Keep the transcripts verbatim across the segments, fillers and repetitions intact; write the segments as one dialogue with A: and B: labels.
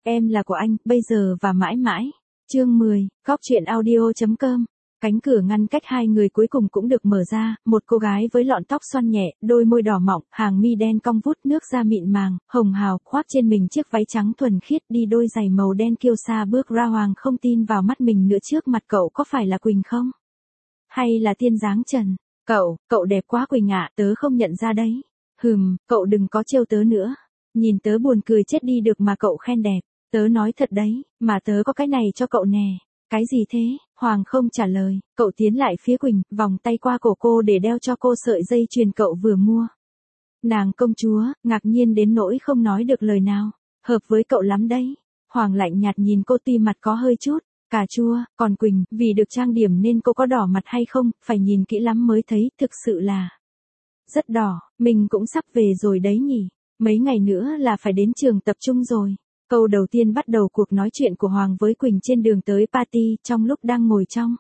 A: Em là của anh, bây giờ và mãi mãi. Chương mười, Góc truyện audio chấm com. Cánh cửa ngăn cách hai người cuối cùng cũng được mở ra, một cô gái với lọn tóc xoăn nhẹ, đôi môi đỏ mọng, hàng mi đen cong vút, nước da mịn màng, hồng hào, khoác trên mình chiếc váy trắng thuần khiết, đi đôi giày màu đen kiêu sa bước ra. Hoàng không tin vào mắt mình nữa, trước mặt cậu có phải là Quỳnh không? Hay là tiên dáng trần? Cậu, cậu đẹp quá Quỳnh ạ, tớ không nhận ra đấy. Hừm, cậu đừng có trêu tớ nữa. Nhìn tớ buồn cười chết đi được mà cậu khen đẹp. Tớ nói thật đấy, mà tớ có cái này cho cậu nè. Cái gì thế? Hoàng không trả lời, cậu tiến lại phía Quỳnh, vòng tay qua cổ cô để đeo cho cô sợi dây chuyền cậu vừa mua. Nàng công chúa, ngạc nhiên đến nỗi không nói được lời nào. Hợp với cậu lắm đấy. Hoàng lạnh nhạt nhìn cô, tuy mặt có hơi chút cà chua, còn Quỳnh, vì được trang điểm nên cô có đỏ mặt hay không, phải nhìn kỹ lắm mới thấy, thực sự là rất đỏ. Mình cũng sắp về rồi đấy nhỉ. Mấy ngày nữa là phải đến trường tập trung rồi. Câu đầu tiên bắt đầu cuộc nói chuyện của Hoàng với Quỳnh trên đường tới party, trong lúc đang ngồi trong.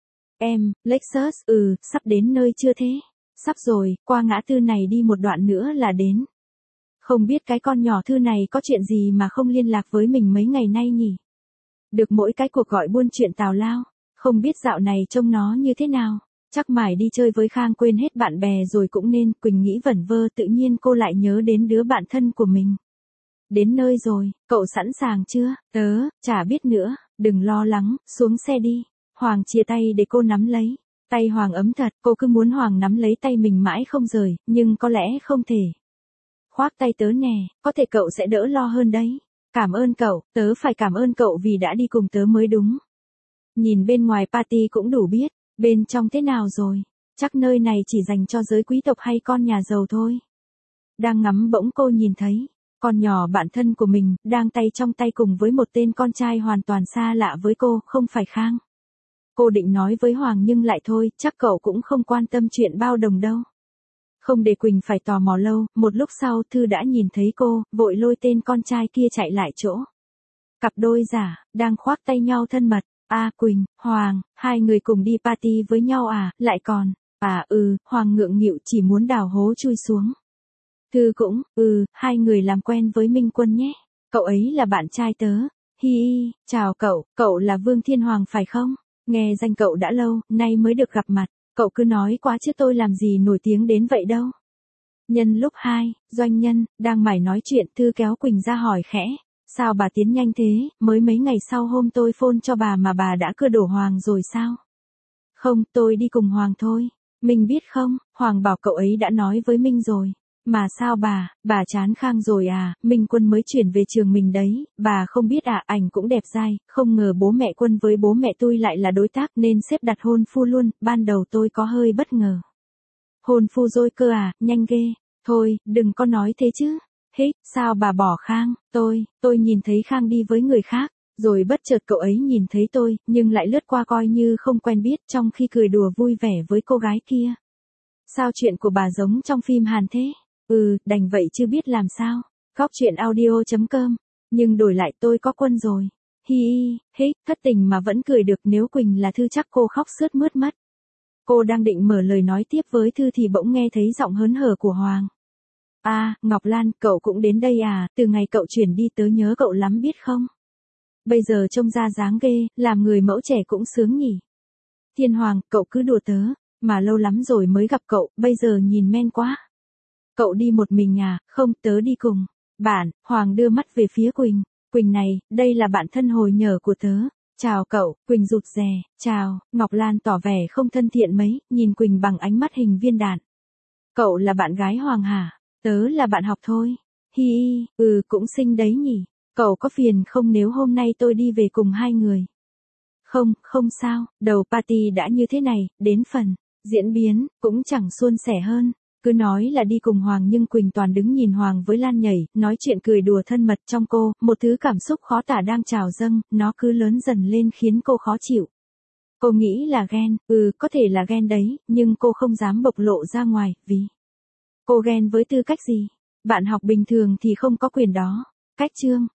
A: Em, Lexus, ừ, sắp đến nơi chưa thế? Sắp rồi, qua ngã tư này đi một đoạn nữa là đến. Không biết cái con nhỏ Thư này có chuyện gì mà không liên lạc với mình mấy ngày nay nhỉ? Được mỗi cái cuộc gọi buôn chuyện tào lao, không biết dạo này trông nó như thế nào. Chắc mải đi chơi với Khang quên hết bạn bè rồi cũng nên, Quỳnh nghĩ vẩn vơ, tự nhiên cô lại nhớ đến đứa bạn thân của mình. Đến nơi rồi, cậu sẵn sàng chưa? Tớ, chả biết nữa, đừng lo lắng, xuống xe đi. Hoàng chia tay để cô nắm lấy. Tay Hoàng ấm thật, cô cứ muốn Hoàng nắm lấy tay mình mãi không rời, nhưng có lẽ không thể. Khoác tay tớ nè, có thể cậu sẽ đỡ lo hơn đấy. Cảm ơn cậu, tớ phải cảm ơn cậu vì đã đi cùng tớ mới đúng. Nhìn bên ngoài party cũng đủ biết, bên trong thế nào rồi? Chắc nơi này chỉ dành cho giới quý tộc hay con nhà giàu thôi. Đang ngắm bỗng cô nhìn thấy con nhỏ bạn thân của mình, đang tay trong tay cùng với một tên con trai hoàn toàn xa lạ với cô, không phải Khang. Cô định nói với Hoàng nhưng lại thôi, chắc cậu cũng không quan tâm chuyện bao đồng đâu. Không để Quỳnh phải tò mò lâu, một lúc sau Thư đã nhìn thấy cô, vội lôi tên con trai kia chạy lại chỗ. Cặp đôi giả, đang khoác tay nhau thân mật. À Quỳnh, Hoàng, hai người cùng đi party với nhau à, lại còn. À ừ, Hoàng ngượng nghịu chỉ muốn đào hố chui xuống. Thư cũng, ừ, hai người làm quen với Minh Quân nhé. Cậu ấy là bạn trai tớ. Hi hi, chào cậu, cậu là Vương Thiên Hoàng phải không? Nghe danh cậu đã lâu, nay mới được gặp mặt. Cậu cứ nói quá chứ tôi làm gì nổi tiếng đến vậy đâu. Nhân lúc hai, doanh nhân, đang mải nói chuyện, Thư kéo Quỳnh ra hỏi khẽ. Sao bà tiến nhanh thế, mới mấy ngày sau hôm tôi phone cho bà mà bà đã cưa đổ Hoàng rồi sao? Không, tôi đi cùng Hoàng thôi. Mình biết không, Hoàng bảo cậu ấy đã nói với Minh rồi. Mà sao bà, bà chán Khang rồi à, Minh Quân mới chuyển về trường mình đấy, bà không biết à, ảnh cũng đẹp dai, không ngờ bố mẹ Quân với bố mẹ tôi lại là đối tác nên xếp đặt hôn phu luôn, ban đầu tôi có hơi bất ngờ. Hôn phu rồi cơ à, nhanh ghê, thôi, đừng có nói thế chứ. Hích, sao bà bỏ Khang, tôi, tôi nhìn thấy Khang đi với người khác, rồi bất chợt cậu ấy nhìn thấy tôi, nhưng lại lướt qua coi như không quen biết trong khi cười đùa vui vẻ với cô gái kia. Sao chuyện của bà giống trong phim Hàn thế? Ừ, đành vậy chứ biết làm sao. Góc truyện audio chấm com. Nhưng đổi lại tôi có Quân rồi. Hi hi, hích, thất tình mà vẫn cười được, nếu Quỳnh là Thư chắc cô khóc sướt mướt mất. Cô đang định mở lời nói tiếp với Thư thì bỗng nghe thấy giọng hớn hở của Hoàng. À, Ngọc Lan, cậu cũng đến đây à, từ ngày cậu chuyển đi tớ nhớ cậu lắm biết không? Bây giờ trông ra dáng ghê, làm người mẫu trẻ cũng sướng nhỉ. Thiên Hoàng, cậu cứ đùa tớ, mà lâu lắm rồi mới gặp cậu, bây giờ nhìn men quá. Cậu đi một mình à, không, tớ đi cùng. Bạn, Hoàng đưa mắt về phía Quỳnh. Quỳnh này, đây là bạn thân hồi nhỏ của tớ. Chào cậu, Quỳnh rụt rè, chào, Ngọc Lan tỏ vẻ không thân thiện mấy, nhìn Quỳnh bằng ánh mắt hình viên đạn. Cậu là bạn gái Hoàng hả? Tớ là bạn học thôi. Hi hi, ừ, cũng xinh đấy nhỉ. Cậu có phiền không nếu hôm nay tôi đi về cùng hai người? Không, không sao, đầu party đã như thế này, đến phần diễn biến, cũng chẳng suôn sẻ hơn. Cứ nói là đi cùng Hoàng nhưng Quỳnh toàn đứng nhìn Hoàng với Lan nhảy, nói chuyện cười đùa thân mật trong cô, một thứ cảm xúc khó tả đang trào dâng, nó cứ lớn dần lên khiến cô khó chịu. Cô nghĩ là ghen, ừ, có thể là ghen đấy, nhưng cô không dám bộc lộ ra ngoài, vì cô ghen với tư cách gì? Bạn học bình thường thì không có quyền đó. Cách chương